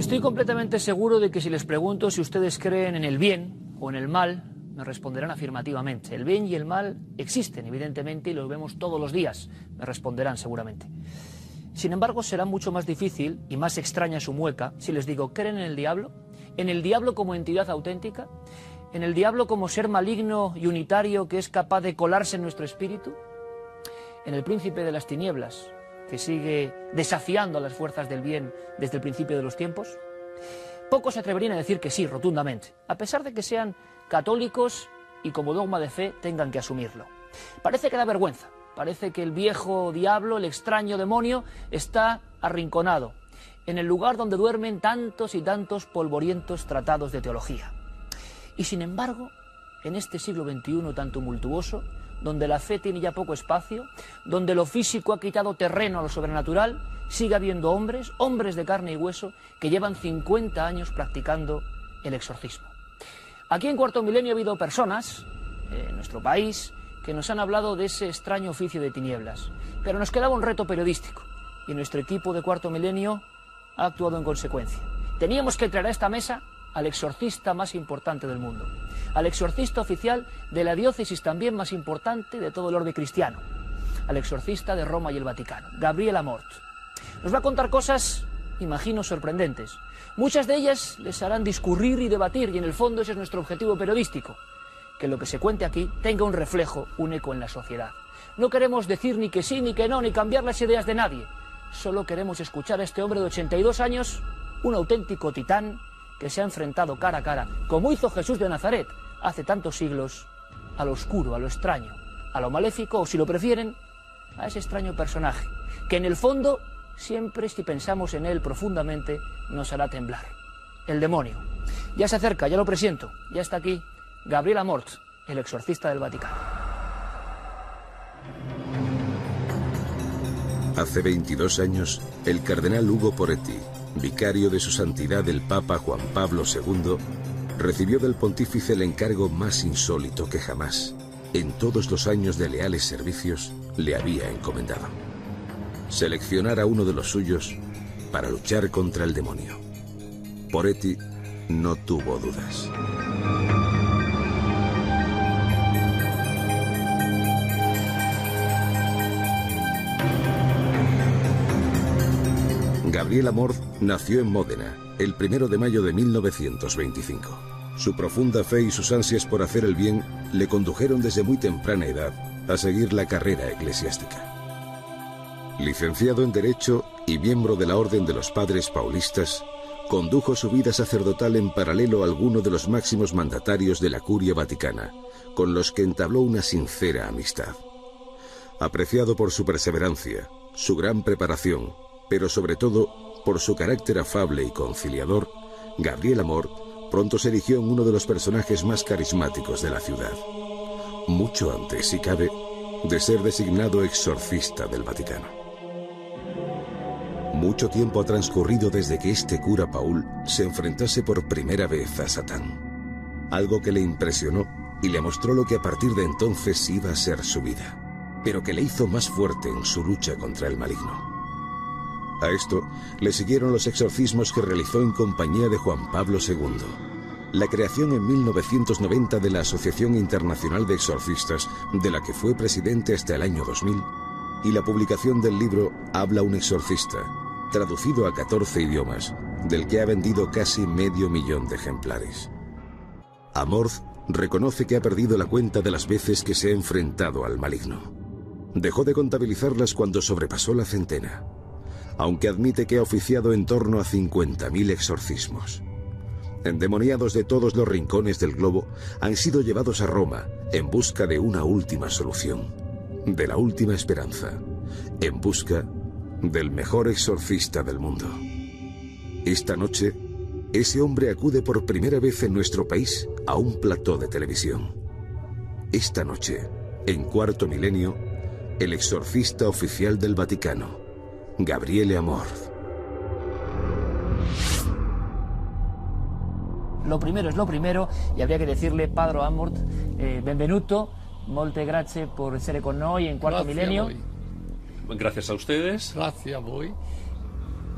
Estoy completamente seguro de que si les pregunto si ustedes creen en el bien o en el mal, me responderán afirmativamente. El bien y el mal existen, evidentemente, y los vemos todos los días, me responderán seguramente. Sin embargo, será mucho más difícil y más extraña su mueca si les digo, ¿creen en el diablo como entidad auténtica? ¿En el diablo como ser maligno y unitario que es capaz de colarse en nuestro espíritu? ¿En el príncipe de las tinieblas, que sigue desafiando a las fuerzas del bien desde el principio de los tiempos? Pocos se atreverían a decir que sí, rotundamente, a pesar de que sean católicos y como dogma de fe tengan que asumirlo. Parece que da vergüenza, parece que el viejo diablo, el extraño demonio, está arrinconado, en el lugar donde duermen tantos y tantos polvorientos tratados de teología. Y sin embargo, en este siglo XXI tan tumultuoso, donde la fe tiene ya poco espacio, donde lo físico ha quitado terreno a lo sobrenatural, sigue habiendo hombres de carne y hueso, que llevan 50 años practicando el exorcismo. Aquí en Cuarto Milenio ha habido personas, en nuestro país, que nos han hablado de ese extraño oficio de tinieblas. Pero nos quedaba un reto periodístico, y nuestro equipo de Cuarto Milenio ha actuado en consecuencia. Teníamos que traer a esta mesa al exorcista más importante del mundo, al exorcista oficial de la diócesis también más importante de todo el orbe cristiano, al exorcista de Roma y el Vaticano, Gabriel Amorth. Nos va a contar cosas, imagino, sorprendentes. Muchas de ellas les harán discurrir y debatir, y en el fondo ese es nuestro objetivo periodístico, que lo que se cuente aquí tenga un reflejo, un eco en la sociedad. No queremos decir ni que sí ni que no, ni cambiar las ideas de nadie. Solo queremos escuchar a este hombre de 82 años, un auténtico titán, que se ha enfrentado cara a cara, como hizo Jesús de Nazaret hace tantos siglos, a lo oscuro, a lo extraño, a lo maléfico, o si lo prefieren, a ese extraño personaje, que en el fondo, siempre si pensamos en él profundamente, nos hará temblar. El demonio. Ya se acerca, ya lo presiento, ya está aquí Gabriel Amorth, el exorcista del Vaticano. Hace 22 años, el cardenal Ugo Poretti, vicario de su santidad el Papa Juan Pablo II, recibió del pontífice el encargo más insólito que jamás, en todos los años de leales servicios, le había encomendado: seleccionar a uno de los suyos para luchar contra el demonio. Poretti no tuvo dudas. Gabriel Amorth nació en Módena el 1 de mayo de 1925. Su profunda fe y sus ansias por hacer el bien le condujeron desde muy temprana edad a seguir la carrera eclesiástica. Licenciado en Derecho y miembro de la Orden de los Padres Paulistas, condujo su vida sacerdotal en paralelo a alguno de los máximos mandatarios de la Curia Vaticana, con los que entabló una sincera amistad. Apreciado por su perseverancia, su gran preparación, pero sobre todo por su carácter afable y conciliador, Gabriel Amorth pronto se erigió en uno de los personajes más carismáticos de la ciudad, mucho antes, si cabe, de ser designado exorcista del Vaticano. Mucho tiempo ha transcurrido desde que este cura Paul se enfrentase por primera vez a Satán, algo que le impresionó y le mostró lo que a partir de entonces iba a ser su vida, pero que le hizo más fuerte en su lucha contra el maligno. A esto le siguieron los exorcismos que realizó en compañía de Juan Pablo II, la creación en 1990 de la Asociación Internacional de Exorcistas, de la que fue presidente hasta el año 2000, y la publicación del libro Habla un exorcista, traducido a 14 idiomas, del que ha vendido casi 500.000 de ejemplares. Amorth reconoce que ha perdido la cuenta de las veces que se ha enfrentado al maligno. Dejó de contabilizarlas cuando sobrepasó la centena, aunque admite que ha oficiado en torno a 50.000 exorcismos. Endemoniados de todos los rincones del globo han sido llevados a Roma en busca de una última solución, de la última esperanza, en busca del mejor exorcista del mundo. Esta noche, ese hombre acude por primera vez en nuestro país a un plató de televisión. Esta noche, en Cuarto Milenio, el exorcista oficial del Vaticano, Gabriele Amorth. Lo primero es lo primero, y habría que decirle, Padre Amorth, benvenuto, molte grazie por essere con noi en Cuarto Milenio. Gracias a ustedes. Gracias a voi.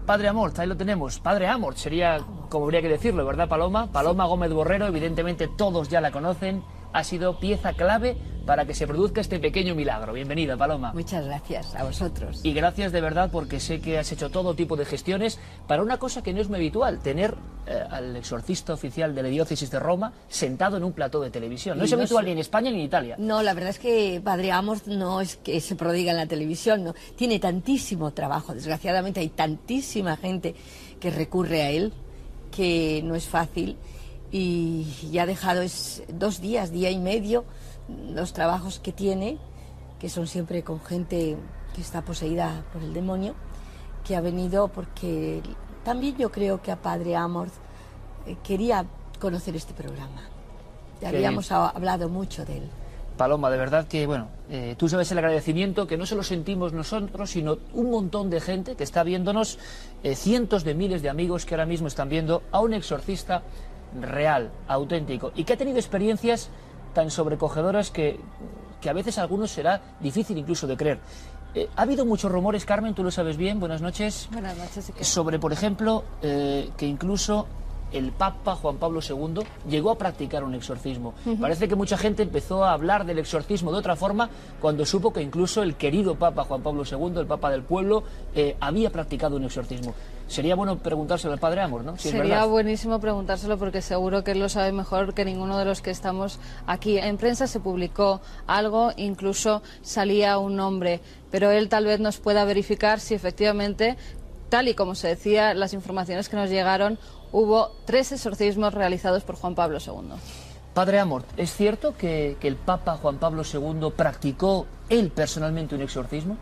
Padre Amort, ahí lo tenemos. Padre Amort sería, como habría que decirlo, ¿verdad, Paloma? Paloma Gómez Borrero, evidentemente todos ya la conocen. Ha sido pieza clave para que se produzca este pequeño milagro. Bienvenida, Paloma. Muchas gracias a vosotros. Y gracias de verdad, porque sé que has hecho todo tipo de gestiones para una cosa que no es muy habitual, tener al exorcista oficial de la diócesis de Roma sentado en un plató de televisión. No es habitual ni en España ni en Italia. No, la verdad es que Padre Amort no es que se prodiga en la televisión, no. Tiene tantísimo trabajo. Desgraciadamente hay tantísima gente que recurre a él que no es fácil. Y ya ha dejado 2 días, día y medio, los trabajos que tiene, que son siempre con gente que está poseída por el demonio, que ha venido porque también yo creo que a Padre Amort quería conocer este programa. Ya habíamos hablado mucho de él. Paloma, de verdad que, bueno, tú sabes el agradecimiento que no solo sentimos nosotros, sino un montón de gente que está viéndonos, cientos de miles de amigos que ahora mismo están viendo a un exorcista real, auténtico, y que ha tenido experiencias tan sobrecogedoras que a veces a algunos será difícil incluso de creer. Ha habido muchos rumores, Carmen, tú lo sabes bien, buenas noches. Buenas noches. Sobre, por ejemplo, que incluso el Papa Juan Pablo II llegó a practicar un exorcismo. Parece que mucha gente empezó a hablar del exorcismo de otra forma cuando supo que incluso el querido Papa Juan Pablo II, el Papa del pueblo, había practicado un exorcismo. Sería bueno preguntárselo al Padre Amort, ¿no? Si sería buenísimo preguntárselo, porque seguro que él lo sabe mejor que ninguno de los que estamos aquí. En prensa se publicó algo, incluso salía un nombre, pero él tal vez nos pueda verificar si efectivamente, tal y como se decía, las informaciones que nos llegaron, hubo 3 exorcismos realizados por Juan Pablo II. Padre Amort, ¿es cierto que el Papa Juan Pablo II practicó él personalmente un exorcismo?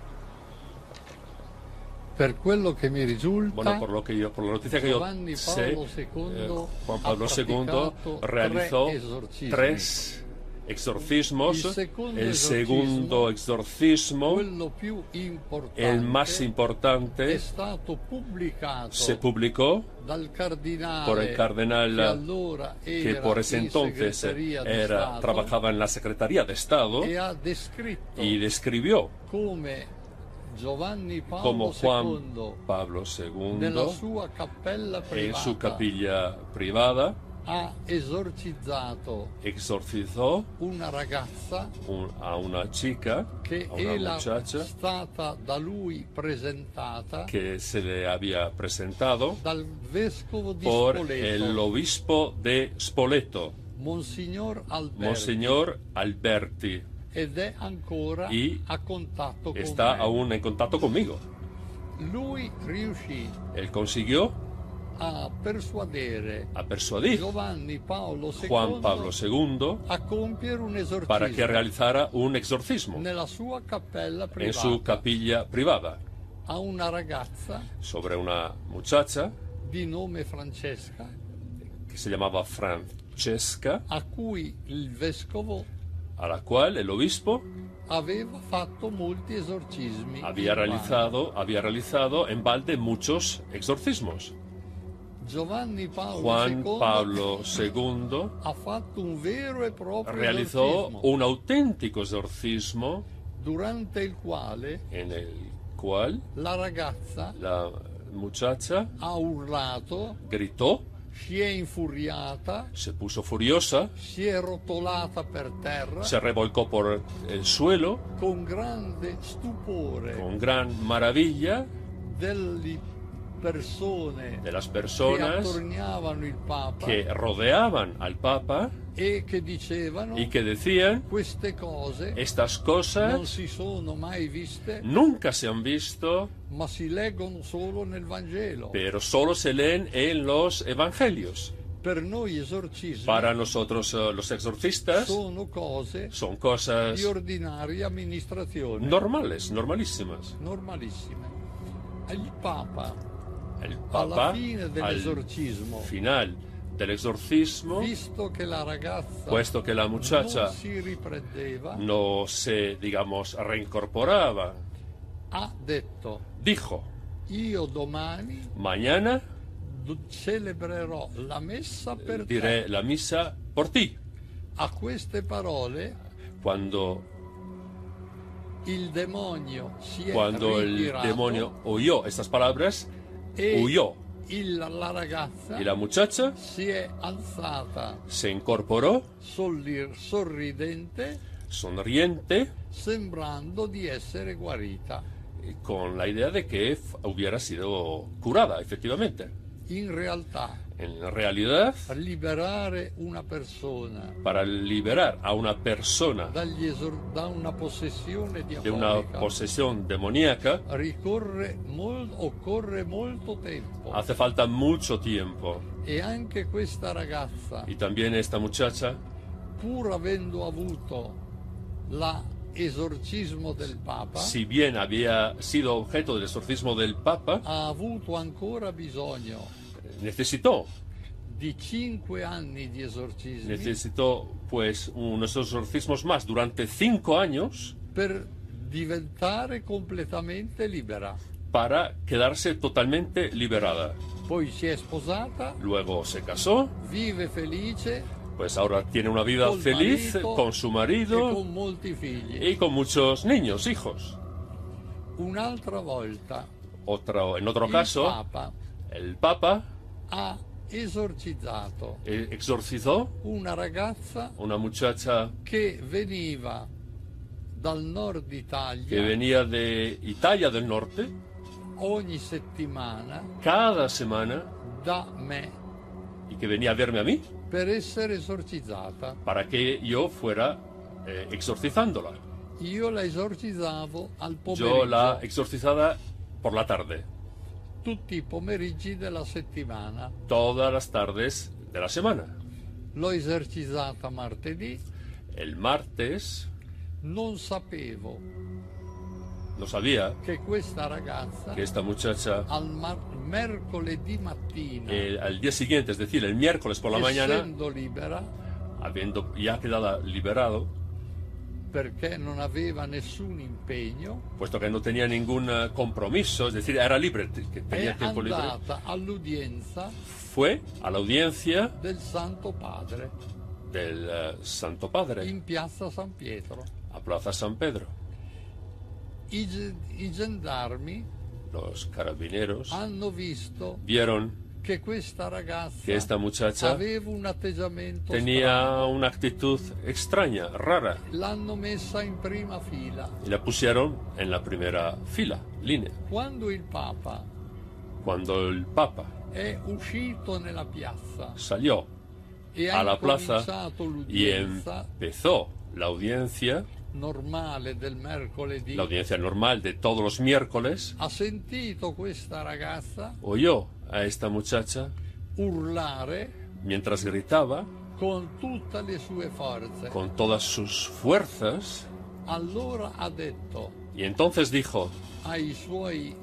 Per quello che mi risulta, bueno, por la noticia que yo sé, Juan Pablo II realizó 3 exorcismos. El segundo exorcismo, el más importante, se publicó por el cardenal que por ese entonces trabajaba en la Secretaría de Estado, y describió como Juan Pablo II en su capilla privada exorcizó a una chica, a una muchacha que se le había presentado por el obispo de Spoleto, Monseñor Alberti, y está aún en contacto conmigo. Él consiguió a persuadir Juan Pablo II para que realizara un exorcismo en su capilla privada sobre una muchacha que se llamaba Francesca, a la cual el obispo había realizado en balde muchos exorcismos. Juan Pablo II realizó un auténtico exorcismo en el cual la muchacha gritó, se puso furiosa, se revolcó por el suelo con gran maravilla de las personas que rodeaban al Papa y que decían: estas cosas nunca se han visto, pero solo se leen en los evangelios. Para nosotros los exorcistas son cosas normales, normalísimas. El Papa, al final del exorcismo, puesto que la muchacha no se, digamos, reincorporaba, dijo: mañana diré la misa por ti. Cuando el demonio oyó estas palabras, huyó. La ragazza Y la muchacha si è alzata se incorporó, sorridente, sonriente, sembrando di essere guarita. con la idea de que hubiera sido curada, efectivamente. In realtà, En realidad, liberare una persona para liberar a una persona da una possessione de una diabolica posesión demoníaca, occorre molto tempo. hace falta mucho tiempo. E anche questa ragazza, Y también esta muchacha, pur avendo avuto l'esorcismo del Papa, si bien había sido objeto del exorcismo del Papa, ha avuto ancora bisogno necesitó di 5 anni di esorcismi Necesitó pues unos exorcismos más durante 5 años per diventare completamente libera. para quedarse totalmente liberada. Poi si è sposata, Luego se casó, vive felice pues ahora tiene una vida col feliz marito con su e marido con molti figli. y con muchos niños, hijos. Un'altra volta En otro caso, Papa el Papa ha esorcizzato exorcizó una ragazza una muchacha che veniva dal nord Italia que venía de Italia del Norte ogni settimana cada semana da me y que venía a verme a mí per essere esorcizzata. para que yo fuera exorcizándola. Io la esorcizzavo al Yo la pomeriggio, exorcizaba por la tarde, tutti i pomeriggi della settimana. todas las tardes de la semana. L'ho esorcizzata martedì, El martes non sapevo no sabía che questa ragazza que esta muchacha mercoledì mattina, al día siguiente, es decir, el miércoles por la mañana, essendo libera, habiendo ya quedado liberado, perché non aveva nessun impegno, puesto que no tenía ningún compromiso, es decir, era libre, que tenía è tiempo libre, andata all'udienza fue a la audiencia del Santo Padre del Santo Padre in piazza San Pietro. a Plaza San Pedro. I gendarmi Los carabineros hanno visto vieron che questa ragazza que esta muchacha aveva un atteggiamento tenía strano. una actitud extraña, rara, L'hanno messa in prima fila. y la pusieron en la primera fila, línea. Quando il Papa Cuando el Papa è uscito nella piazza salió e a ha la plaza incominciato y l'udienza empezó la audiencia normale del mercoledì, la audiencia normal de todos los miércoles, ha sentito questa ragazza oyó a esta muchacha urlare mientras gritaba con tutte le sue forze. con todas sus fuerzas, Allora ha detto y entonces dijo ai suoi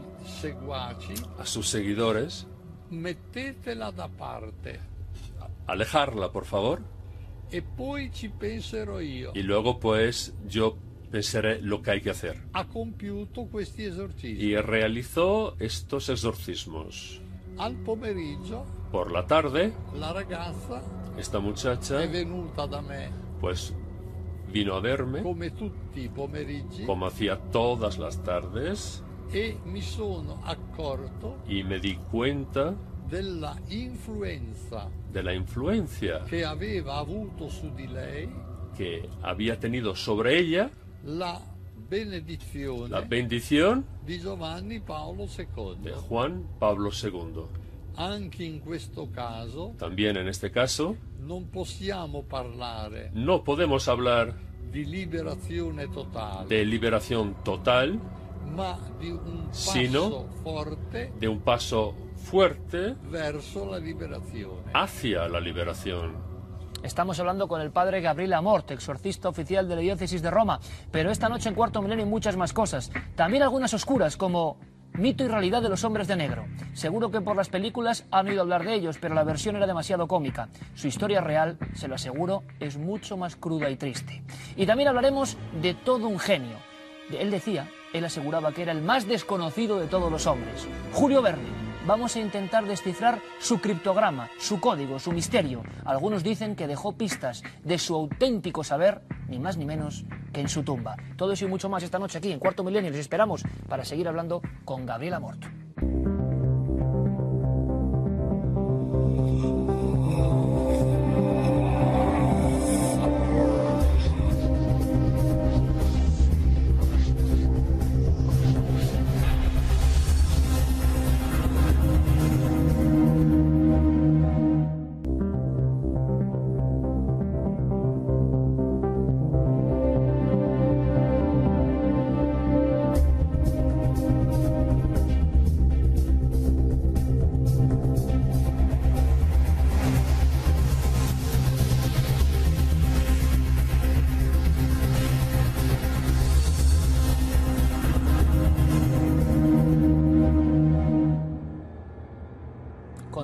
seguaci: a sus seguidores: mettetela da parte alejarla, por favor, e poi ci penserò io. y luego pues yo pensaré lo que hay que hacer. Ha compiuto questi esorcismi. Y realizó estos exorcismos. Al pomeriggio Por la tarde, la ragazza esta muchacha è venuta da me pues vino a verme, come tutti i pomeriggi como hacía todas las tardes, e mi sono accorto y me di cuenta della influenza de la influencia che aveva avuto su di lei que había tenido sobre ella la benedizione la bendición di Giovanni Paolo de II. Juan Pablo II. Anche in questo caso También en este caso non possiamo parlare no podemos hablar di liberazione totale, de liberación total, ma di un passo sino forte de un paso fuerte verso la liberazione. hacia la liberación. Estamos hablando con el padre Gabriele Amort, exorcista oficial de la diócesis de Roma, pero esta noche en Cuarto Milenio hay muchas más cosas, también algunas oscuras como mito y realidad de los hombres de negro. Seguro que por las películas han oído hablar de ellos, pero la versión era demasiado cómica. Su historia real, se lo aseguro, es mucho más cruda y triste. Y también hablaremos de todo un genio. Él aseguraba que era el más desconocido de todos los hombres, Julio Verne. Vamos a intentar descifrar su criptograma, su código, su misterio. Algunos dicen que dejó pistas de su auténtico saber, ni más ni menos que en su tumba. Todo eso y mucho más esta noche aquí en Cuarto Milenio. Les esperamos para seguir hablando con Gabriele Amort.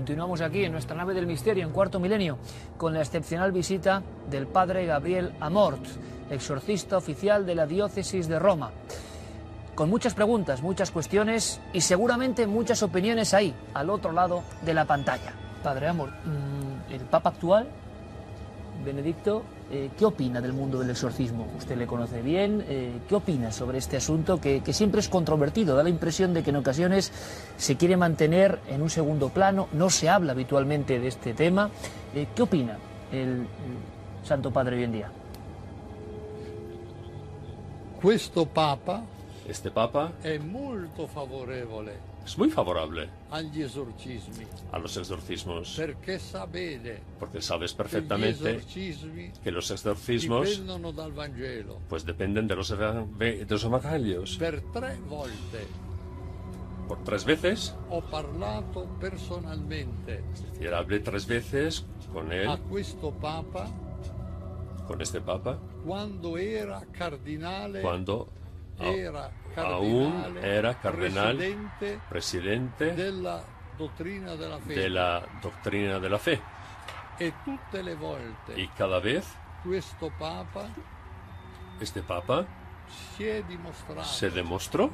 Continuamos aquí en nuestra nave del misterio, en Cuarto Milenio, con la excepcional visita del padre Gabriel Amort, exorcista oficial de la diócesis de Roma. Con muchas preguntas, muchas cuestiones y seguramente muchas opiniones ahí, al otro lado de la pantalla. Padre Amort, el Papa actual, Benedicto, ¿qué opina del mundo del exorcismo? Usted le conoce bien. ¿Qué opina sobre este asunto que siempre es controvertido? Da la impresión de que en ocasiones se quiere mantener en un segundo plano, no se habla habitualmente de este tema. ¿Qué opina el Santo Padre hoy en día? Este Papa è molto favorevole es muy favorable agli esorcismi, a los exorcismos, perché sa bene porque sabes che gli perfectamente esorcismi que los exorcismos dipendono dal Vangelo. pues dependen de los evangelios. Per 3 volte Por 3 veces, ho parlato personalmente es decir, hablé 3 veces con él, a questo Papa con este Papa, quando era cardinale, cuando era aún era cardenal, presidente presidente della dottrina della fede. de la doctrina de la fe. E tutte le volte Y cada vez questo Papa este Papa si è dimostrato se demostró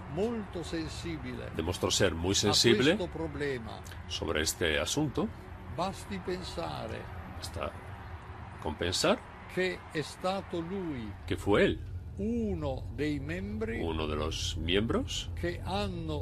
ser muy sensible a questo problema. sobre este asunto. Basti pensare Hasta con pensar che è stato lui que fue él uno dei membri uno de los miembros che hanno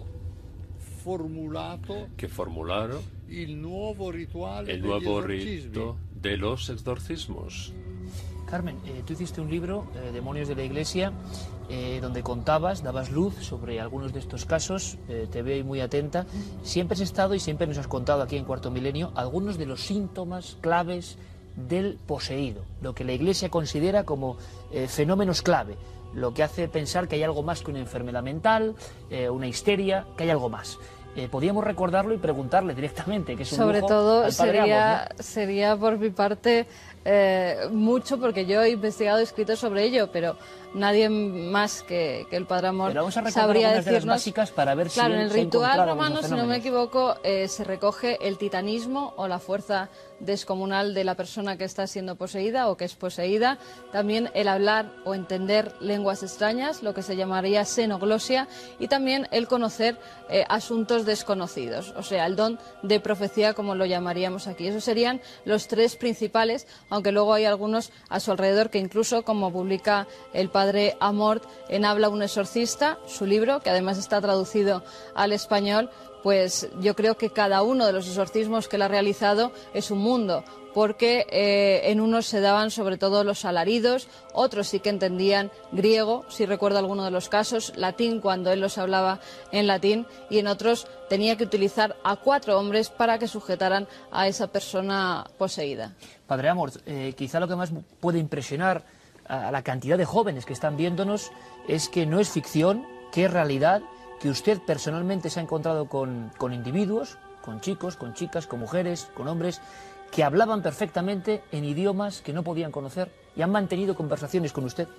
formulato que formularon il nuovo rituale el degli nuevo esorcismi. rito de los exorcismos. Carmen, tú hiciste un libro, Demonios de la Iglesia, donde dabas luz sobre algunos de estos casos. Te veo ahí muy atenta. Siempre has estado y siempre nos has contado aquí en Cuarto Milenio algunos de los síntomas claves del poseído, lo que la Iglesia considera como fenómenos clave, lo que hace pensar que hay algo más que una enfermedad mental, una histeria, que hay algo más. Podíamos recordarlo y preguntarle directamente, que es un sobre lujo todo al padre Amort, ¿no? sería por mi parte mucho, porque yo he investigado y escrito sobre ello, pero nadie más que el padre Amort Pero vamos a recordar sabría algunas de las decirnos. básicas para ver Claro, si en el se ritual encontraron romano, esos si no me fenómenos. equivoco, se recoge el titanismo o la fuerza descomunal de la persona que está siendo poseída o que es poseída, también el hablar o entender lenguas extrañas, lo que se llamaría xenoglosia, y también el conocer asuntos desconocidos, o sea, el don de profecía, como lo llamaríamos aquí. Esos serían los 3 principales, aunque luego hay algunos a su alrededor que incluso, como publica el padre Amort en Habla un exorcista, su libro, que además está traducido al español, pues yo creo que cada uno de los exorcismos que él ha realizado es un mundo, porque en unos se daban sobre todo los alaridos, otros sí que entendían griego, si recuerdo alguno de los casos, latín cuando él los hablaba en latín, y en otros tenía que utilizar a 4 hombres para que sujetaran a esa persona poseída. Padre Amort, quizá lo que más puede impresionar a la cantidad de jóvenes que están viéndonos es que no es ficción, que es realidad, que usted personalmente se ha encontrado con individuos, con chicos, con chicas, con mujeres, con hombres, que hablaban perfectamente en idiomas que no podían conocer y han mantenido conversaciones con usted.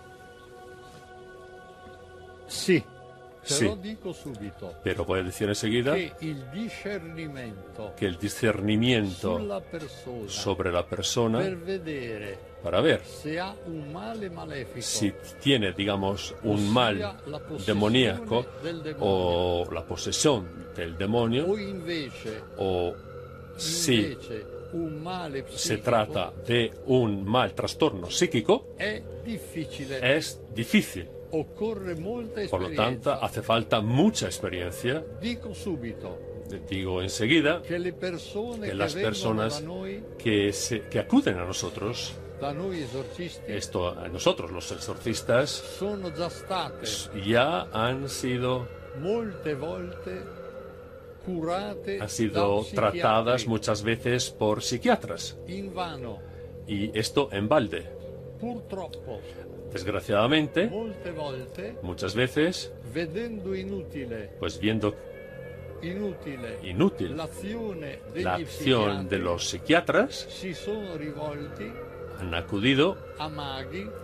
Sì, Sí. però dico subito Pero voy a decir enseguida che il discernimento que el discernimiento sulla persona sobre la persona per vedere para ver se ha un male malefico si tiene, digamos, un mal demoníaco o la posesión del demonio, o invece o si un male psichico, se trata de un mal trastorno psíquico, è difficile, es difícil. occorre molta Por lo esperienza. tanto, hace falta mucha experiencia. Dico subito Digo enseguida che le persone que che las vengono personas da noi que acuden a nosotros, esorcisti, esto a nosotros los exorcistas, sono già state ya han sido molte volte curate han sido da tratadas psichiatri. muchas veces por psiquiatras, Invano, y esto en balde. purtroppo, Desgraciadamente, molte volte, muchas veces, vedendo inutile pues viendo inútil l'azione degli la acción psichiatri, de los psiquiatras, si sono rivolti han acudido a maghi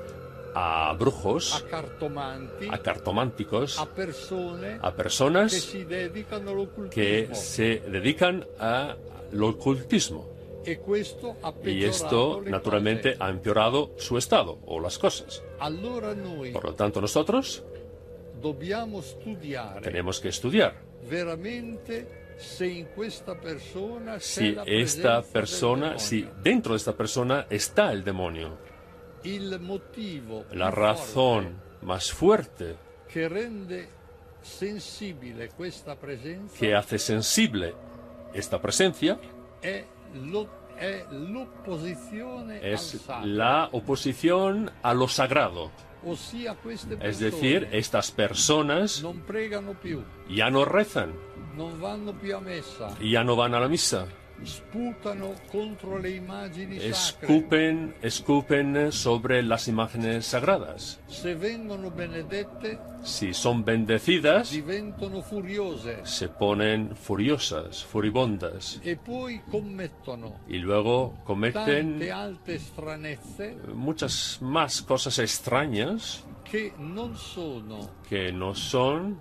a brujos, a cartomanti, a cartománticos, a persone a personas che si dedicano all'occultismo. que se dedican al ocultismo. E questo ha Y peggiorato esto, le naturalmente, cose. ha empeorado su estado o las cosas. Allora noi Por lo tanto, nosotros dobbiamo studiare tenemos que estudiar veramente se in questa persona c'è si la esta presenza del persona, demonio. si dentro de esta persona está el demonio. Il motivo La più razón más fuerte forte che rende sensibile questa presenza que hace sensible esta presencia è l'opposizione al es sacro, la oposición a lo sagrado. ossia queste Es persone decir, estas personas non pregano più, ya no rezan, non vanno più a messa, ya no van a la misa, sputano contro le immagini sacre. escupen sobre las imágenes sagradas. Se vengono benedette Si son bendecidas, diventano furiose se ponen furiosas, furibundas, e poi commettono y luego tante cometen altre stranezze muchas más cosas extrañas che non sono que no son,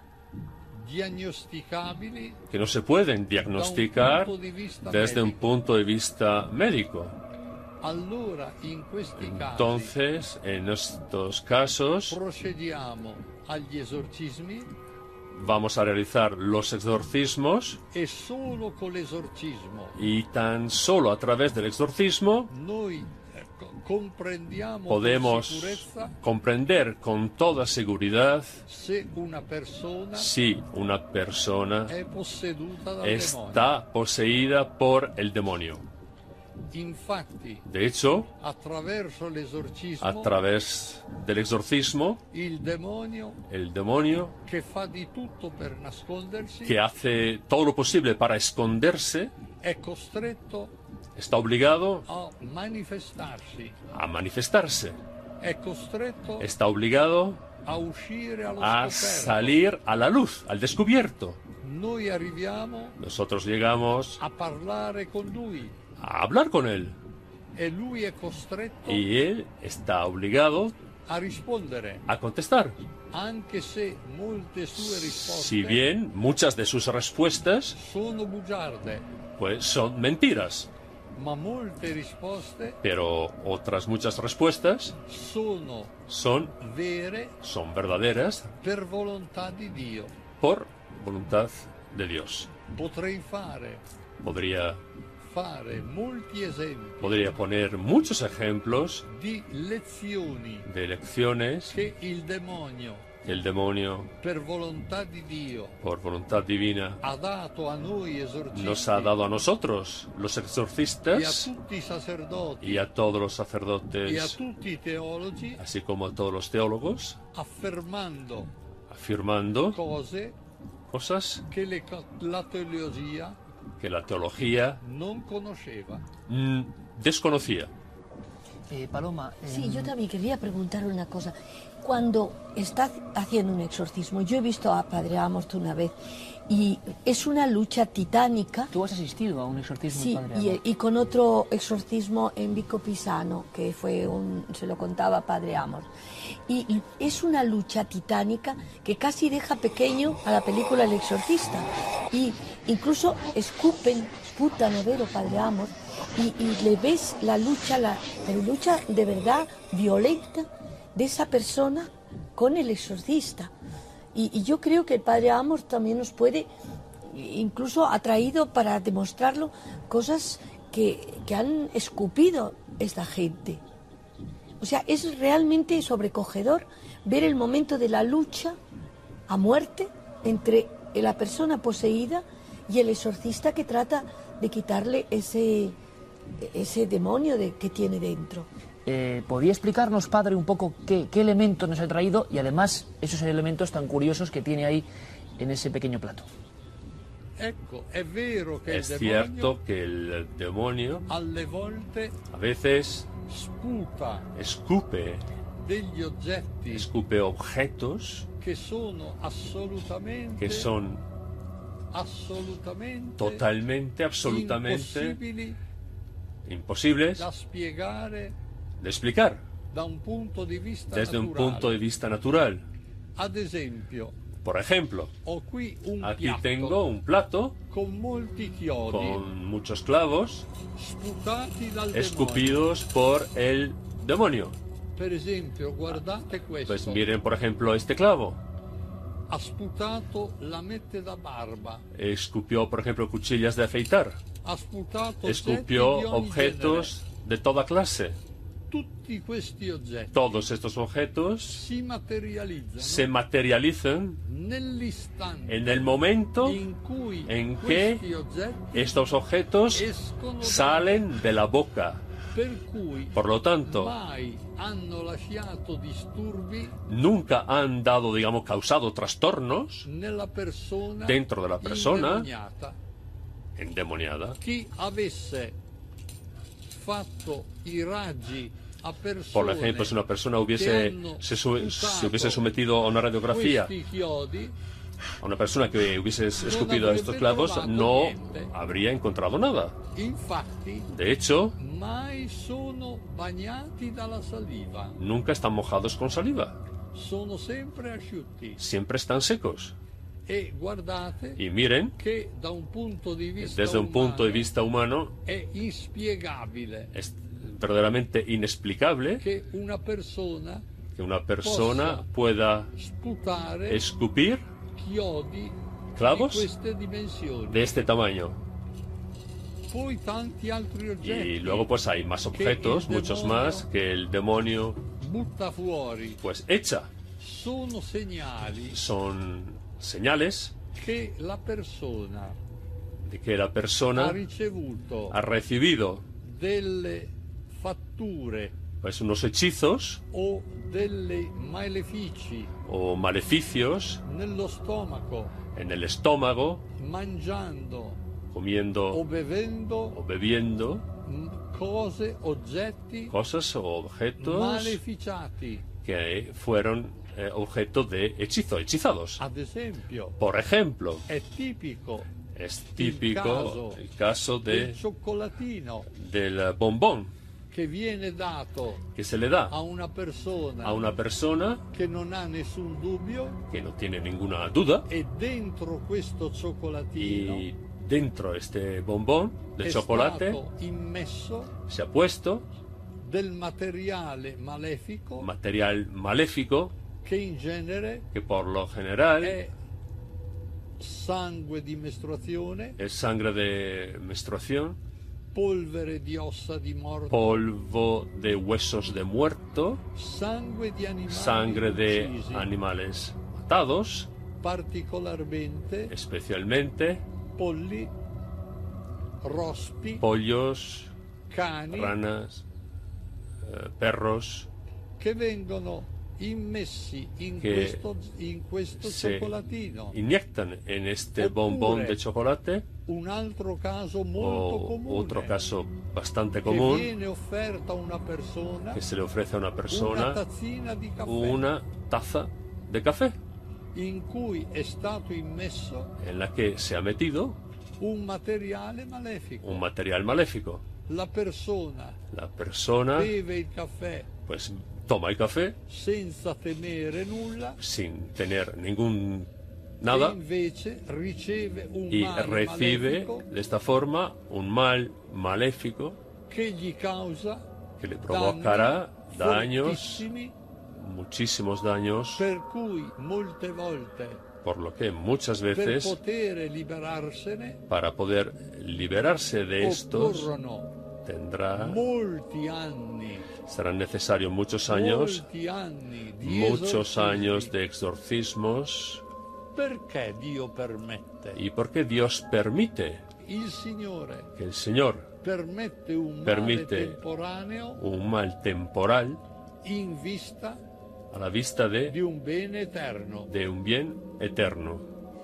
diagnosticabili que no se pueden diagnosticar da un punto di vista desde un medico. punto de vista médico. Allora in questi casi Entonces, en estos casos, procediamo agli esorcismi vamos a realizar los exorcismos e solo con l'esorcismo y tan solo a través del exorcismo noi comprendiamo con podemos sicurezza comprender con toda seguridad se una persona si una persona è posseduta dal demonio. está poseída por el demonio. Infatti, De hecho, attraverso l'esorcismo, a través del exorcismo, il demonio el demonio, che fa di tutto per nascondersi que hace todo lo posible para esconderse, è costretto está obligado a manifestarsi, a manifestarse, è costretto está obligado a uscire allo a scoperto. salir a la luz, al descubierto. Noi arriviamo Nosotros llegamos a parlare con lui a hablar con él e lui è costretto y él está obligado a rispondere, a contestar. anche se molte sue risposte Si bien muchas de sus respuestas sono bugiarde, pues son mentiras, ma molte risposte pero otras muchas respuestas sono son vere verdaderas per volontà di Dio. por voluntad de Dios. Potrei fare molti esempi Podría poner muchos ejemplos di lezioni de lecciones che il demonio, que el demonio, per volontà di Dio, por voluntad divina, ha dato a noi esorcisti nos ha dado a nosotros, los e a exorcistas, tutti i sacerdoti y a todos los e a sacerdotes, tutti i teologi, así como a todos los teólogos, affermando afirmando cose cosas che la teologia que la teología non conosceva. desconocía. Paloma. Sí, yo también quería preguntar una cosa. Cuando está haciendo un exorcismo, yo he visto a Padre Amos una vez y es una lucha titánica. Tú has asistido a un exorcismo, Sí, Padre Amos. y con otro exorcismo en Vico Pisano, que fue se lo contaba Padre Amos. Y es una lucha titánica que casi deja pequeño a la película El Exorcista. Y incluso esputan a ver, Padre Amos, y le ves la lucha, pero lucha de verdad violenta de esa persona con el exorcista. Y yo creo que el Padre Amos también nos puede, incluso ha traído para demostrarlo cosas que han escupido esta gente. O sea, es realmente sobrecogedor ver el momento de la lucha a muerte entre la persona poseída y el exorcista que trata de quitarle ese demonio que tiene dentro. ¿Podría explicarnos, Padre, un poco qué elementos nos ha traído y además esos elementos tan curiosos que tiene ahí en ese pequeño plato? Ecco, è vero che Es il demonio cierto que el demonio alle volte a veces sputa escupe degli oggetti objetos che sono assolutamente que son totalmente, absolutamente impossibili imposibles da spiegare de explicar desde un punto de vista natural. Ad esempio, Por ejemplo, ho qui un aquí piatto tengo un plato con molti chiodi con muchos clavos sputati dal escupidos por el demonio. demonio. Per esempio, guardate questo. Pues miren, por ejemplo, este clavo. Ha sputato lamette da barba. Escupió, por ejemplo, cuchillas de afeitar. Ha sputato Escupió oggetti di ogni objetos de toda clase. genere. Tutti questi oggetti Todos estos objetos si materializzano se materializan nell'istante en el momento in cui en questi que oggetti estos objetos escono salen de la boca. per cui Por lo tanto, mai hanno lasciato disturbi nunca han dado, digamos, causado trastornos nella persona dentro de la persona indemoniata. endemoniada. Chi avesse fatto i raggi a persone Por ejemplo, si una persona che se hubiese sometido a una radiografía questi chiodi, a una persona que hubiese escupido a estos clavos, no habría encontrado nada. infatti, De hecho, mai sono bagnati dalla saliva, nunca están mojados con saliva. sono sempre asciutti. Siempre están secos. E guardate Y miren, che da un punto di vista desde un punto de umano vista humano, è inspiegabile es verdaderamente inexplicable che una persona que una persona pueda sputare escupir chiodi clavos di queste dimensioni. de este tamaño. Poi tanti altri oggetti Y luego pues hay más objetos, muchos más, que el demonio butta fuori. pues echa. Sono segnali Son señales che la persona de que la ha persona ricevuto ha recibido delle fatture pues unos hechizos o delle malefici o maleficios nello stomaco, en el estómago, mangiando o comiendo bevendo o bebiendo cose, oggetti cosas o objetos maleficiati. que fueron objeto de hechizo, hechizados. Ad esempio, Por ejemplo, è tipico es típico el caso del cioccolatino del bombón che viene dato que se le da a una persona che non ha nessun dubbio, que no tiene ninguna duda, e dentro questo cioccolatino y dentro este bombón de è chocolate stato immesso se ha puesto del materiale malefico material maléfico che in genere que por lo general è sangue di mestruazione, es sangre de menstruación, polvere di ossa di morto, polvo de huesos de muerto, sangue di animali sangre de uccisi, animales matados, particolarmente especialmente polli, rospi, pollos, cani, ranas, perros, che vengono immessi in che questo se cioccolatino. inyectan en este Oppure bombón de chocolate. Un altro caso molto O comune, otro caso bastante che común, viene offerta a una persona que se le ofrece a una una persona tazzina di caffè una taza de café in cui è stato immesso en la que se ha metido un materiale malefico. un material maléfico. La persona La persona beve il caffè pues toma el café senza temere nulla sin tener ningún e nada invece riceve un y male recibe malefico de esta forma un mal maléfico che gli causa que le provocará daños, fortissimi, muchísimos daños, per cui molte volte por lo que muchas per veces poter liberarsene para poder liberarse de estos occorrono tendrá molti anni, serán necesarios muchos años, molti anni di muchos esorcismi. años de exorcismos. Perché Dio permette? ¿Y por qué Dios permite Il Signore que el Señor permette un Permite male temporaneo un mal temporal in vista a la vista di un bene eterno? de un bien eterno?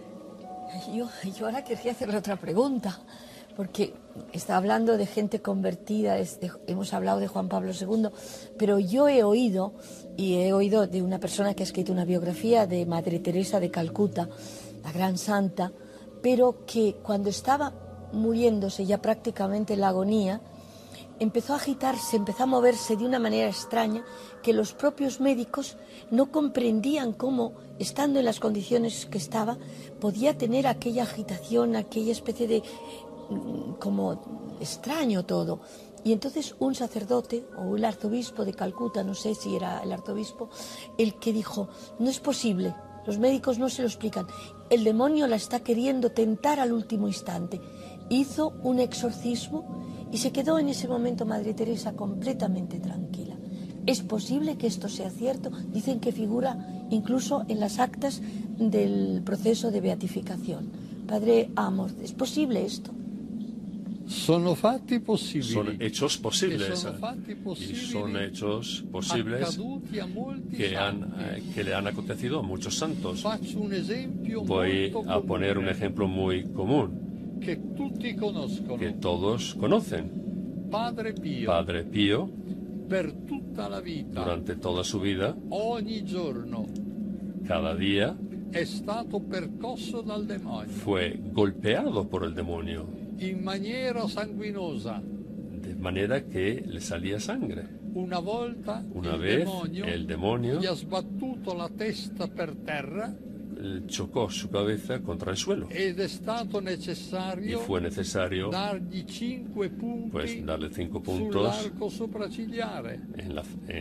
Yo ahora querría hacerle otra pregunta, porque está hablando de gente convertida, hemos hablado de Juan Pablo II, pero yo he oído de una persona que ha escrito una biografía de Madre Teresa de Calcuta, la gran santa, pero que cuando estaba muriéndose ya prácticamente en la agonía, empezó a agitarse, empezó a moverse de una manera extraña que los propios médicos no comprendían cómo, estando en las condiciones que estaba, podía tener aquella agitación, aquella especie de como extraño todo. Y entonces un sacerdote o el arzobispo de Calcuta, no sé si era el arzobispo, el que dijo, no es posible, los médicos no se lo explican, el demonio la está queriendo tentar al último instante. Hizo un exorcismo y se quedó en ese momento Madre Teresa completamente tranquila. ¿Es posible que esto sea cierto? Dicen que figura incluso en las actas del proceso de beatificación. Padre Amorth, ¿es posible esto? Son hechos posibles y son hechos posibles que le han acontecido a muchos santos. Voy a poner un ejemplo muy común que todos conocen. Padre Pío, durante toda su vida, ogni giorno, cada día, è stato percosso dal demonio. Fue golpeado por el demonio. In maniera sanguinosa. De manera que le salía sangre. Una vez el demonio gli ha sbattuto la testa per terra. Chocó su cabeza contra el suelo. Ed è stato necessario y fue necesario dargli 5 punti, pues, darle 5 puntos sull'arco sopraccigliare. En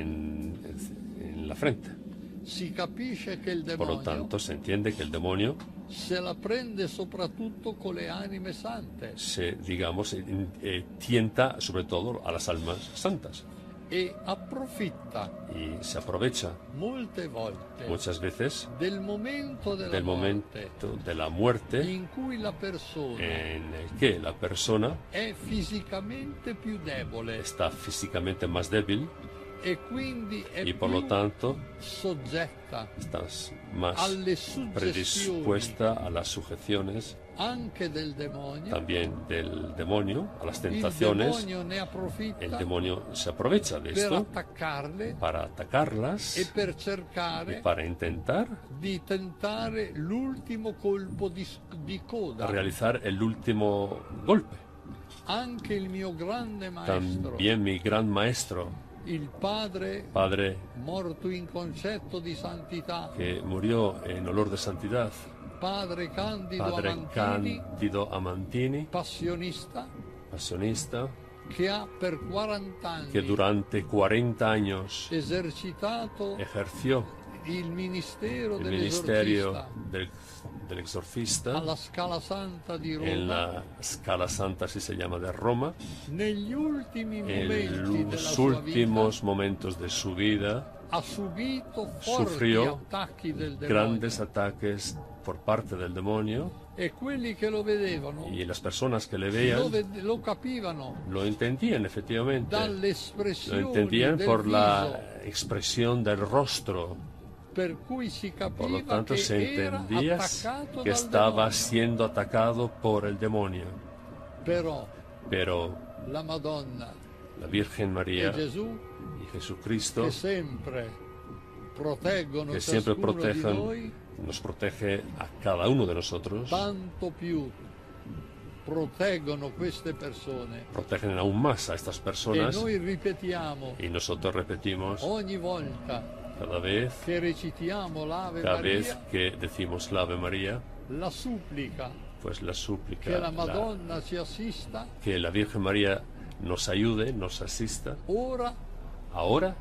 la frente. Si capisce che il demonio, por lo tanto, se entiende que el demonio se la prende soprattutto con le anime sante. Tienta sobre todo a las almas santas. E approfitta y se aprovecha molte volte muchas veces del momento de la muerte in cui la persona en el que la persona è fisicamente più debole, está físicamente más débil e quindi è y por lo tanto soggetta estás más alle suggestioni predispuesta a las sujeciones anche del demonio, también del demonio, a las tentaciones. El demonio se aprovecha de esto para atacarlas e per cercare y para intentar di tentare l'ultimo colpo di coda. Realizar el último golpe. Anche il mio grande maestro, también mi gran maestro, il padre morto in concetto di santità, que murió en olor de santidad, Padre Candido Amantini, passionista, que durante 40 años ejerció il ministerio del exorcista alla Scala Santa di Roma, en la Scala Santa, si se llama, de Roma. Negli ultimi en los últimos momentos de su vida sufrió grandes ataques por parte del demonio, y las personas que le veían lo entendían efectivamente, lo entendían por la expresión del rostro. Por lo tanto, se entendía que estaba siendo atacado por el demonio. Pero la Madonna, la Virgen María y Jesucristo, que siempre nos protege a cada uno de nosotros, tanto più protegen aún más a estas personas, y nosotros repetimos ogni volta cada vez que decimos la Ave María, la súplica, pues la súplica, que la Madonna ci assista, que la Virgen María nos ayude, nos asista, ahora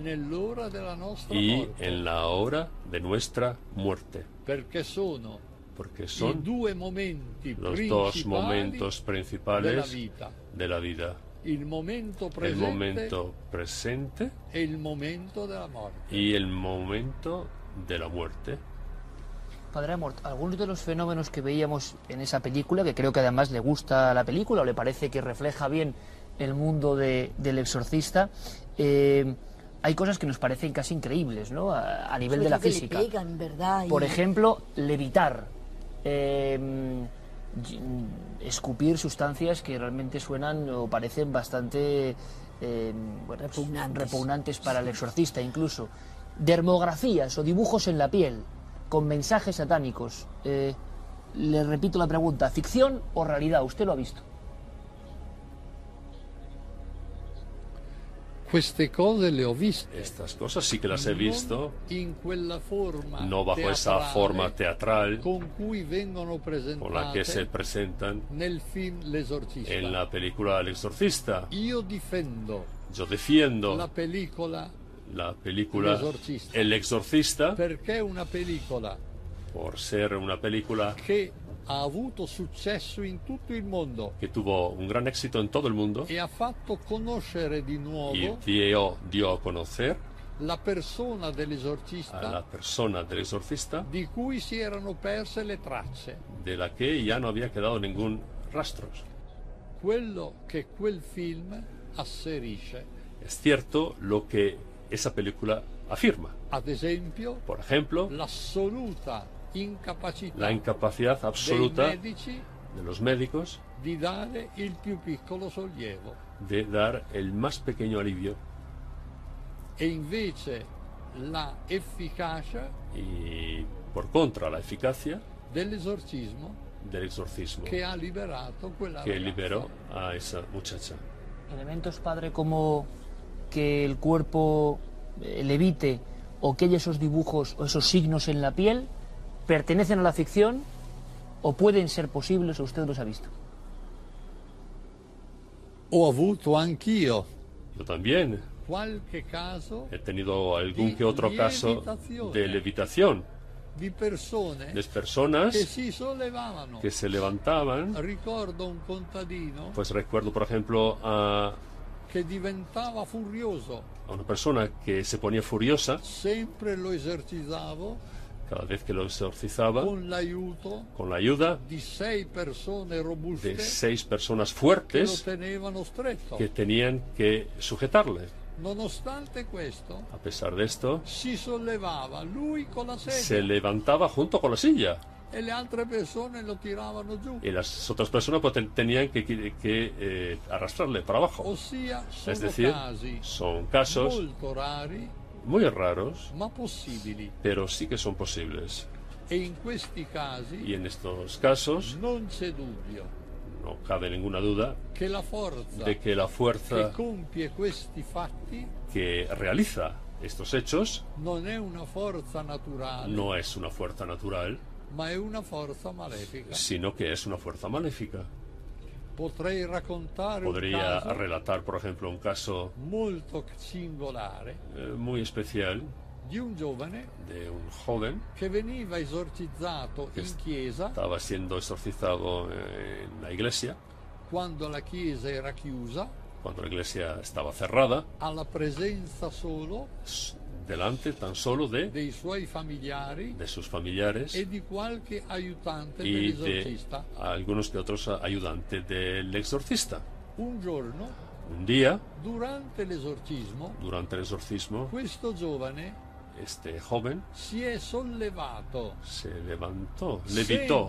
y en la hora de nuestra muerte, porque son los dos momentos principales de la vida. El momento presente y el momento de la muerte. Y el momento de la muerte. Padre Amorth, algunos de los fenómenos que veíamos en esa película, que creo que además le gusta la película o le parece que refleja bien el mundo del exorcista, hay cosas que nos parecen casi increíbles, ¿no? A nivel de la física. Le pegan, ¿verdad? Por ejemplo, levitar. Escupir sustancias que realmente suenan o parecen bastante repugnantes para el exorcista incluso. Dermografías o dibujos en la piel con mensajes satánicos. Le repito la pregunta, ¿ficción o realidad? ¿Usted lo ha visto? Queste cose le ho viste. Estas cosas sí que las he visto, in quella forma no bajo esa forma teatral con cui vengono con la que se presentate presentan nel film L'Esorcista. en la película El Exorcista. Io difendo Yo defiendo la película El Exorcista perché è una pellicola por ser una película che ha avuto successo in tutto il mondo que tuvo un gran éxito en todo el mundo e ha fatto conoscere di y nuovo dio a conocer la persona a la dell'esorcista persona del exorcista, di cui si erano perse le tracce. de la que ya no había quedado ningún rastro. Quello che quel film asserisce, Es cierto lo que esa película afirma. ad esempio, Por ejemplo, l'assoluta incapacità la incapacidad dei absoluta medici de los médicos di dare il più piccolo sollievo. de dar el más pequeño alivio, E invece la efficacia y por contra la eficacia dell'esorcismo del exorcismo che ha liberato quella que ragazza. liberó a esa muchacha. Elementos, padre, como que el cuerpo levite o que haya esos dibujos o esos signos en la piel, ¿pertenecen a la ficción o pueden ser posibles o usted los ha visto? Ho avuto anch'io Yo también qualche caso he tenido algún di que otro caso lievitazione de levitación, di persone de personas che si sollevavano. que se levantaban. Ricordo un contadino Pues recuerdo, por ejemplo, a che diventava furioso. una persona que se ponía furiosa Sempre lo esercitavo cada vez que lo exorcizaba con l'aiuto con la ayuda di 6 persone robuste de 6 personas che lo fuertes tenevano stretto. que tenían que sujetarle. Nonostante questo, A pesar de esto, si sollevava lui con la se sedia levantaba junto con la silla e le altre persone lo tiravano giù. y las otras personas pues, tenían que arrastrarle para abajo. Ossia, sono Es decir, casi son casos molto rari, muy raros, ma possibili. pero sí que son posibles. E in questi casi Y en estos casos non c'è dubbio no cabe ninguna duda che la forza de que la che fuerza compie questi fatti que realiza estos hechos non è una forza naturale, no es una fuerza natural, ma è una forza malefica. sino que es una fuerza maléfica. Potrei raccontare un Podría caso relatar, por ejemplo, un caso molto singolare muy especial di un giovane de un joven che veniva esorcizzato che in chiesa estaba siendo exorcizado en la iglesia, quando la chiesa era chiusa, cuando la iglesia estaba cerrada, alla presenza solo delante tan solo dei suoi familiari de sus familiares e di qualche aiutante y dell'esorcista. de algunos que otros ayudantes del exorcista. Un giorno, Un día, durante l'esorcismo, durante el exorcismo, questo giovane este joven si è sollevato se levantó, levitó,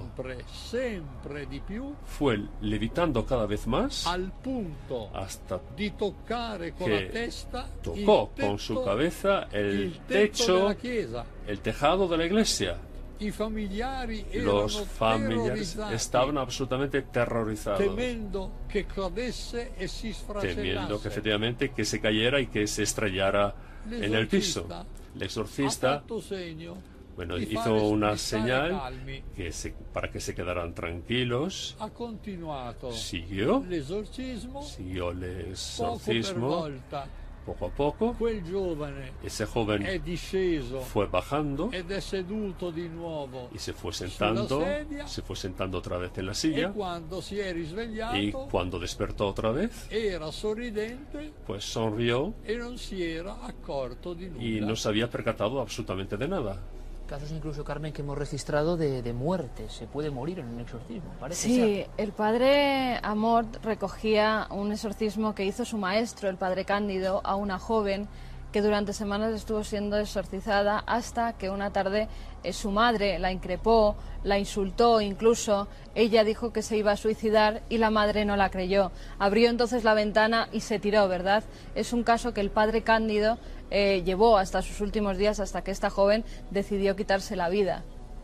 sempre di più, fue levitando cada vez más al punto hasta di toccare con che la testa tocó il con su tetto- cabeza il el tetto techo, della chiesa. el tejado de la iglesia. I familiari erano Los familiares terrorizzati, estaban absolutamente terrorizados, temendo che cadesse e si temiendo que sfracellasse. efectivamente que se cayera y que se estrellara en el piso. El Ha exorcista, fatto segno bueno, di hizo fare una stare señal calmi. para que se quedaran tranquilos. Ha continuato Siguió el l'esorcismo, exorcismo, poco per volta poco a poco. quel giovane Ese joven è disceso fue bajando ed è seduto di nuovo y se fue sulla sentando, sedia, se fue sentando otra vez en la e silla. quando si è Y risvegliato cuando despertó otra vez, era sorridente pues sonrió e non si era accorto di y nulla. no se había percatado absolutamente de nada. Casos incluso, Carmen, que hemos registrado de muerte. Se puede morir en un exorcismo, parece Sí, ser. el padre Amort recogía un exorcismo que hizo su maestro, el padre Cándido, a una joven que durante semanas estuvo siendo exorcizada hasta que una tarde su madre la increpó, la insultó incluso. Ella dijo que se iba a suicidar y la madre no la creyó. Abrió entonces la ventana y se tiró, ¿verdad? Es un caso que el padre Cándido llevó hasta sus últimos días, hasta que esta joven decidió quitarse la vida.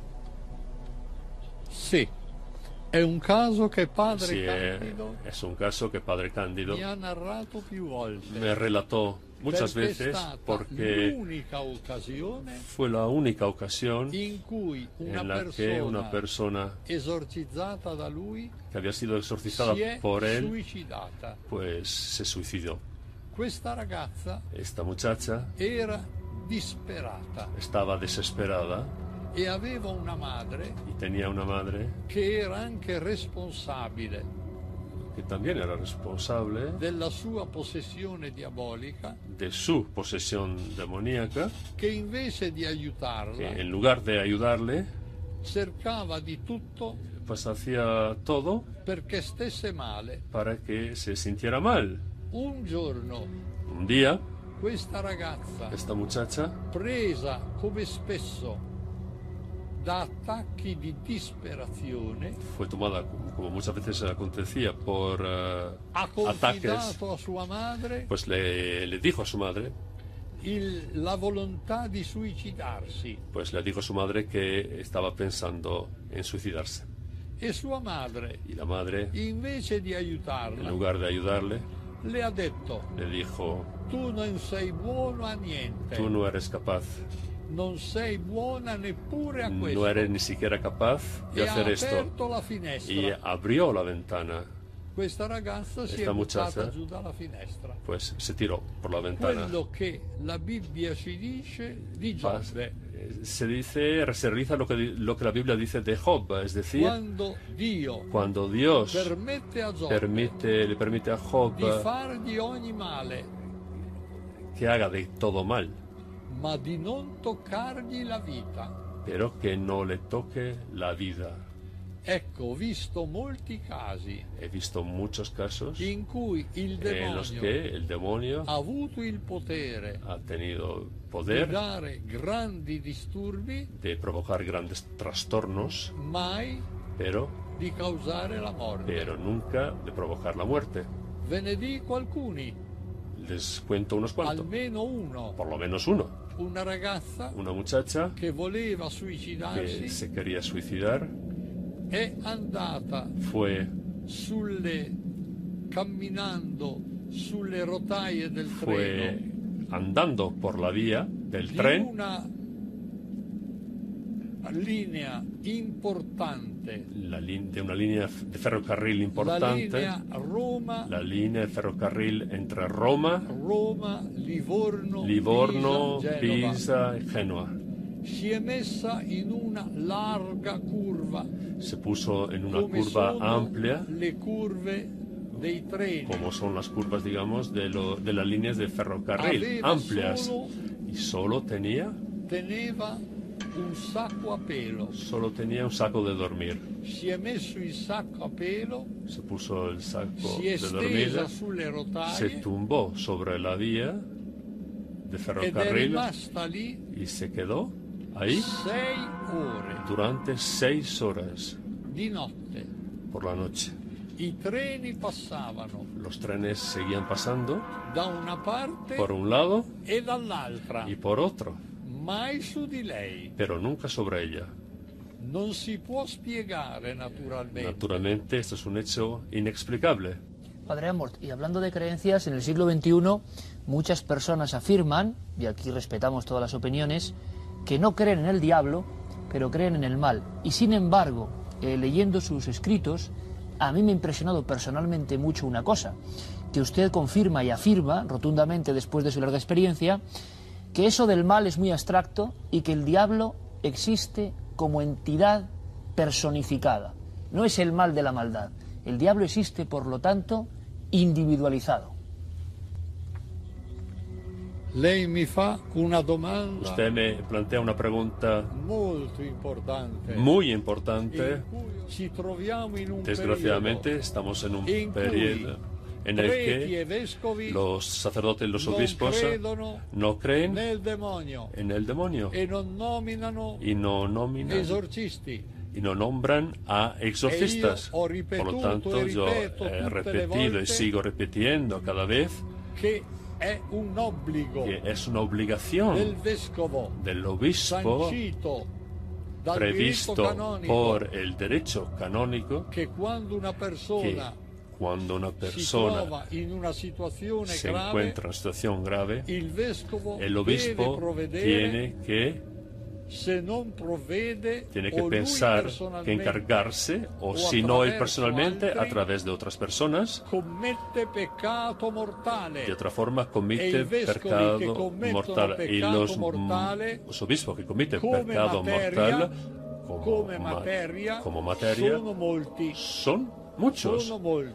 Sì, è un caso che padre Sí, Candido es un caso que Padre Cándido mi ha narrato più volte. me relató muchas veces porque fue la única ocasión en la que una persona que había sido exorcizada por él, pues se suicidó. Esta muchacha estaba desesperada e aveva una madre y tenía una madre che era anche responsabile que también era responsable della sua possessione diabolica, de su posesión demoníaca, che invece di aiutarla, que en lugar de ayudarle, cercava di tutto pues hacía todo perché stesse male. para que se sintiera mal. Un giorno, Un día, questa ragazza, esta muchacha, presa come spesso da attacchi di disperazione, fue tomada, como muchas veces acontecía, por ha ataques, confidato a sua madre pues le dijo a su madre, la volontà di suicidarsi, pues le dijo a su madre que estaba pensando en suicidarse. e sua madre, Y la madre, invece di en aiutarla, lugar de ayudarle, le ha detto: le dijo, tu non sei buono a niente, tú no eres capaz, non sei buona neppure a questo. no eres ni siquiera capaz de E ha hacer esto. aperto la finestra. Y abrió la ventana, Questa ragazza si è Esta buttata muchacha, giù dalla finestra. pues se tiró por la ventana. Quello che la Bibbia ci dice di Giobbe. Se realiza lo que la Biblia dice de Job, es decir, cuando Dios permette a Giobbe le permite a Job di fargli ogni male, que haga de todo mal, ma di non toccargli la vita. pero que no le toque la vida. Ecco, ho visto molti casi He visto muchos casos in cui il en los demonio que el demonio ha avuto il potere ha tenido di poder dare grandi disturbi, de provocar grandes trastornos, mai pero di causare la morte. nunca de provocar la muerte. Ve ne dico alcuni, Les cuento unos cuantos, almeno uno. por lo menos uno. Una ragazza Una muchacha che voleva que suicidarsi se quería suicidar è andata fue camminando sulle rotaie del fue treno andando por la vía del di tren una linea importante, de una línea de ferrocarril la importante, linea Roma, la línea de ferrocarril entre Roma, Livorno, Livorno, Genova. Pisa y Génova. Si è messa in una larga curva, Se puso en una come curva sono amplia, le curve dei treni. como son las curvas, digamos, de las líneas de ferrocarril, Aveva amplias, y solo tenía teneva un sacco a pelo. Solo tenía un saco de dormir. Si è messo il sacco a pelo, Se puso el saco si è de dormir, stesa sulle se rotaie tumbó sobre la vía de ed è ferrocarril rimasta lì y se quedó ahí 6 ore durante 6 horas di notte. por la noche. I treni passavano Los trenes seguían pasando da una parte por un lado e dall'altra, y por otro, mai su di lei. pero nunca sobre ella. Non si può spiegare naturalmente. Naturalmente, esto es un hecho inexplicable. Padre Amort, y hablando de creencias, en el siglo XXI muchas personas afirman, y aquí respetamos todas las opiniones, que no creen en el diablo, pero creen en el mal. Y sin embargo, leyendo sus escritos, a mí me ha impresionado personalmente mucho una cosa, que usted confirma y afirma rotundamente después de su larga experiencia, que eso del mal es muy abstracto y que el diablo existe como entidad personificada. No es el mal de la maldad. El diablo existe, por lo tanto, individualizado. Lei mi fa una domanda Usted me plantea una pregunta molto importante. muy importante. In cui ci troviamo in un Desgraciadamente, estamos en un in cui periodo en el preti e que vescovi los sacerdotes y los non obispos credono no creen nel demonio en el demonio e non nominano y no nominan esorcisti. y no nombran a exorcistas. E io ho Por ripetuto lo tanto, e yo ripeto he tutte le repetido y volte sigo repitiendo cada vez che è un obbligo que es una obligación del vescovo del obispo sancito dal diritto previsto canonico por el derecho canónico che quando una persona Cuando una persona se encuentra en una situación grave, el obispo tiene que pensar que encargarse, o si no él personalmente, a través de otras personas. De otra forma, comete pecado mortal. Y los obispos que cometen pecado mortal como materia son muchos.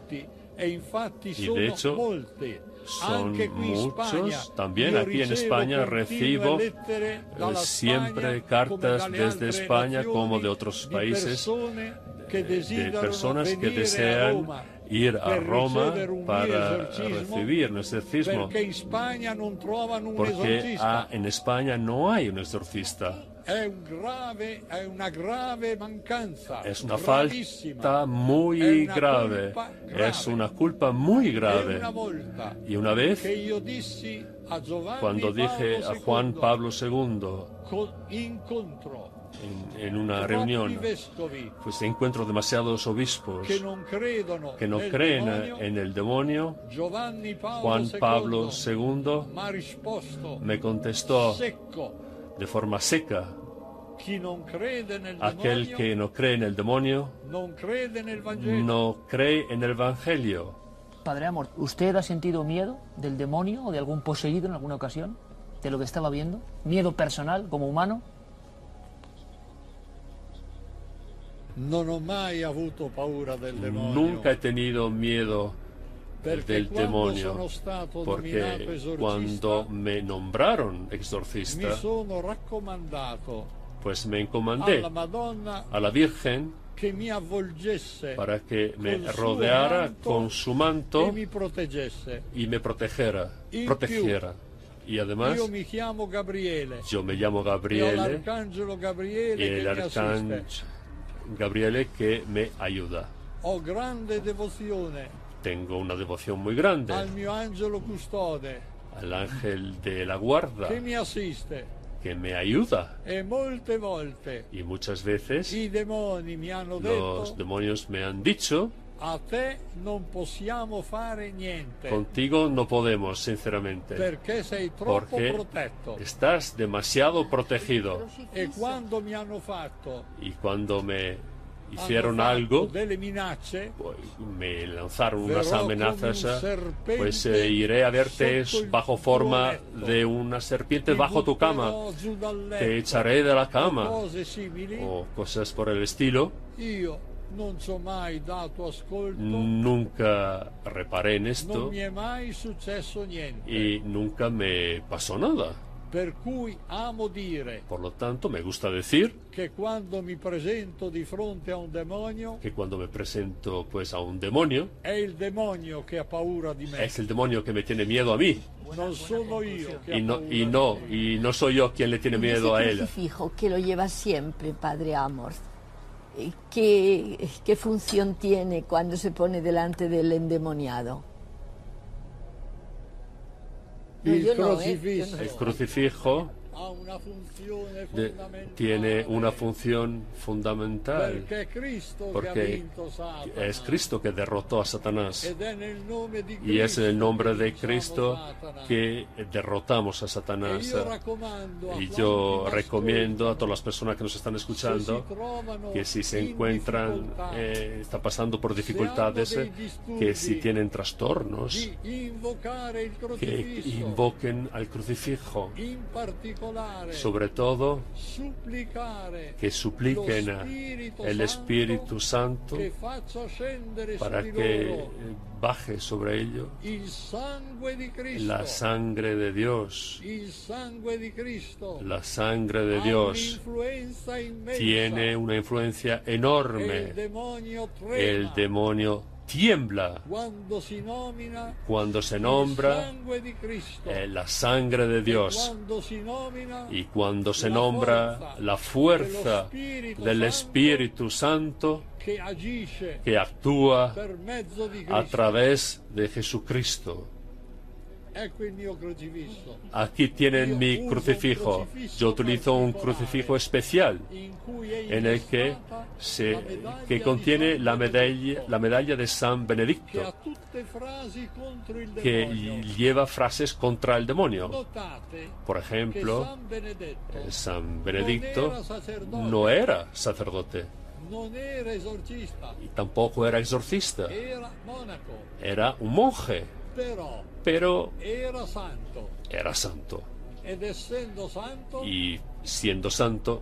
Y de hecho, son muchos. También aquí en España recibo siempre cartas desde España como de otros países, de personas que desean ir a Roma para recibir un exorcismo, porque en España no hay un exorcista. Es una falta muy grave, es una culpa muy grave. Y una vez, cuando dije a Juan Pablo II en una reunión, pues encuentro demasiados obispos que no creen en el demonio, Juan Pablo II me contestó de forma seca: aquel que no cree en el demonio no cree en el Evangelio. Padre Amor, ¿usted ha sentido miedo del demonio o de algún poseído en alguna ocasión? ¿De lo que estaba viendo? ¿Miedo personal como humano? Nunca he tenido miedo del demonio, porque cuando me nombraron exorcista, pues me encomendé a la Virgen para que me rodeara con su manto y me protegiera. Y además, yo me llamo Gabriele, y el arcángel Gabriele que me ayuda. Tengo una devoción muy grande al ángel de la guarda que me ayuda. Y muchas veces los demonios me han dicho: contigo no podemos, sinceramente, porque estás demasiado protegido. Y cuando me hicieron algo, me lanzaron unas amenazas, pues iré a verte bajo forma de una serpiente bajo tu cama, te echaré de la cama, o cosas por el estilo. Nunca reparé en esto y nunca me pasó nada. Por lo tanto, me gusta decir que cuando me presento pues a un demonio, es el demonio que me tiene miedo a mí. Y no soy yo quien le tiene miedo a él. Fijo que lo lleva siempre, Padre Amor. ¿Qué función tiene cuando se pone delante del endemoniado? El crucifijo tiene una función fundamental, porque es Cristo que derrotó a Satanás, y es en el nombre de Cristo que derrotamos a Satanás. Y yo recomiendo a todas las personas que nos están escuchando que si se encuentran, está pasando por dificultades, que si tienen trastornos, que invoquen al crucifijo. Sobre todo, que supliquen el Espíritu Santo para que baje sobre ello la sangre de Dios. La sangre de Dios tiene una influencia enorme. El demonio tiembla cuando se nombra la sangre de Dios, y cuando se nombra la fuerza del Espíritu Santo que actúa a través de Jesucristo. Aquí tienen mi crucifijo. Yo utilizo un crucifijo especial en el que contiene la medalla de San Benedicto, que lleva frases contra el demonio. Por ejemplo, San Benedicto no era sacerdote y tampoco era exorcista, era un monje, pero era santo. Y siendo santo,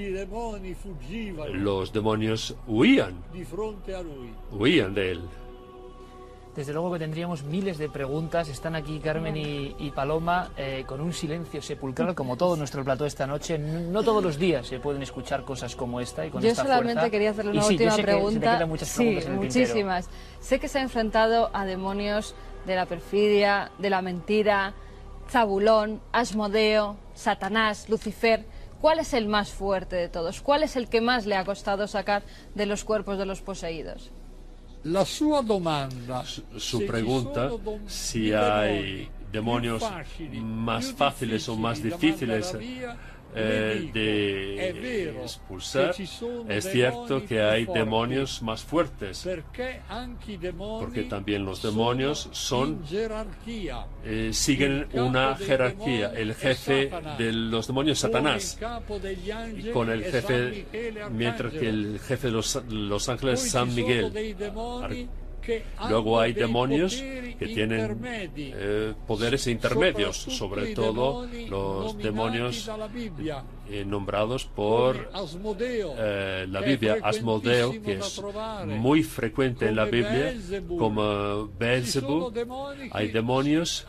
los demonios huían de él. Desde luego que tendríamos miles de preguntas. Están aquí Carmen y Paloma con un silencio sepulcral, como todo nuestro plató esta noche. No todos los días se pueden escuchar cosas como esta y con esta fuerza. Yo solamente quería hacerle una última pregunta. Sí, muchísimas. Sé que se ha enfrentado a demonios de la perfidia, de la mentira, Zabulón, Asmodeo, Satanás, Lucifer. ¿Cuál es el más fuerte de todos? ¿Cuál es el que más le ha costado sacar de los cuerpos de los poseídos? Su pregunta, si hay demonios más fáciles o más difíciles de expulsar, es cierto que hay demonios más fuertes, porque también los demonios siguen una jerarquía. El jefe de los demonios es Satanás, con el jefe, mientras que el jefe de los ángeles es San Miguel. Luego hay demonios que tienen poderes intermedios, sobre todo los demonios nombrados por la Biblia. Asmodeo, que es muy frecuente en la Biblia, como Beelzebú. Hay demonios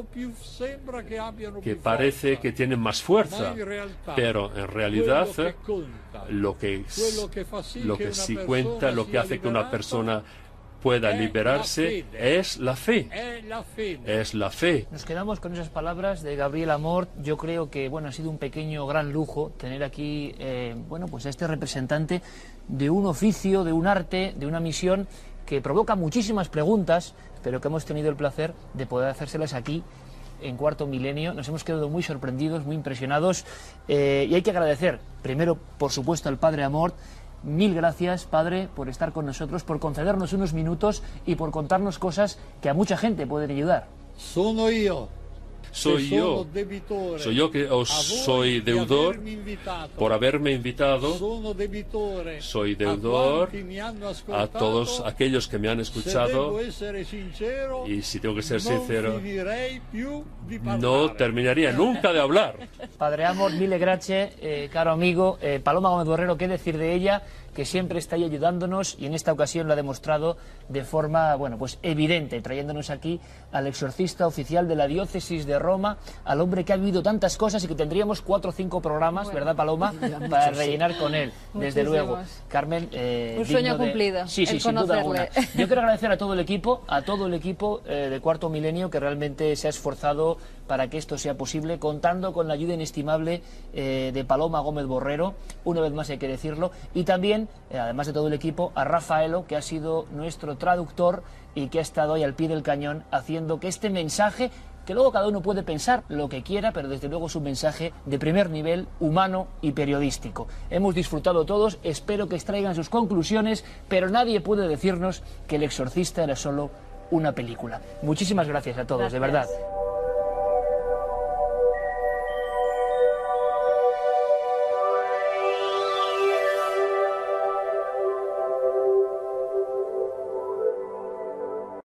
que parece que tienen más fuerza, pero en realidad lo que sí cuenta, lo que hace que una persona pueda liberarse, es la fe. Es la fe. Nos quedamos con esas palabras de Gabriel Amort. Yo creo que ha sido un pequeño gran lujo tener aquí pues a este representante de un oficio, de un arte, de una misión que provoca muchísimas preguntas, pero que hemos tenido el placer de poder hacérselas aquí en Cuarto Milenio. Nos hemos quedado muy sorprendidos, muy impresionados, y hay que agradecer primero, por supuesto, al padre Amort. Mil gracias, padre, por estar con nosotros, por concedernos unos minutos y por contarnos cosas que a mucha gente pueden ayudar. Soy yo que os soy deudor por haberme invitado. Soy deudor a todos aquellos que me han escuchado, y si tengo que ser sincero, no terminaría nunca de hablar. Padre Amort, mille grazie, caro amigo. Paloma Gómez Borrero, ¿qué decir de ella? Que siempre está ahí ayudándonos, y en esta ocasión lo ha demostrado de forma, pues evidente, trayéndonos aquí al exorcista oficial de la diócesis de Roma, al hombre que ha vivido tantas cosas y que tendríamos 4 o 5 programas, ¿verdad, Paloma?, para rellenar con él, desde luego. Carmen, un sueño cumplido. Sí, sin duda alguna. Yo quiero agradecer a todo el equipo, de Cuarto Milenio, que realmente se ha esforzado para que esto sea posible, contando con la ayuda inestimable de Paloma Gómez Borrero, una vez más hay que decirlo, y también, además de todo el equipo, a Rafaelo, que ha sido nuestro traductor y que ha estado ahí al pie del cañón haciendo que este mensaje, que luego cada uno puede pensar lo que quiera, pero desde luego es un mensaje de primer nivel, humano y periodístico. Hemos disfrutado todos, espero que extraigan sus conclusiones, pero nadie puede decirnos que El Exorcista era solo una película. Muchísimas gracias a todos, de verdad.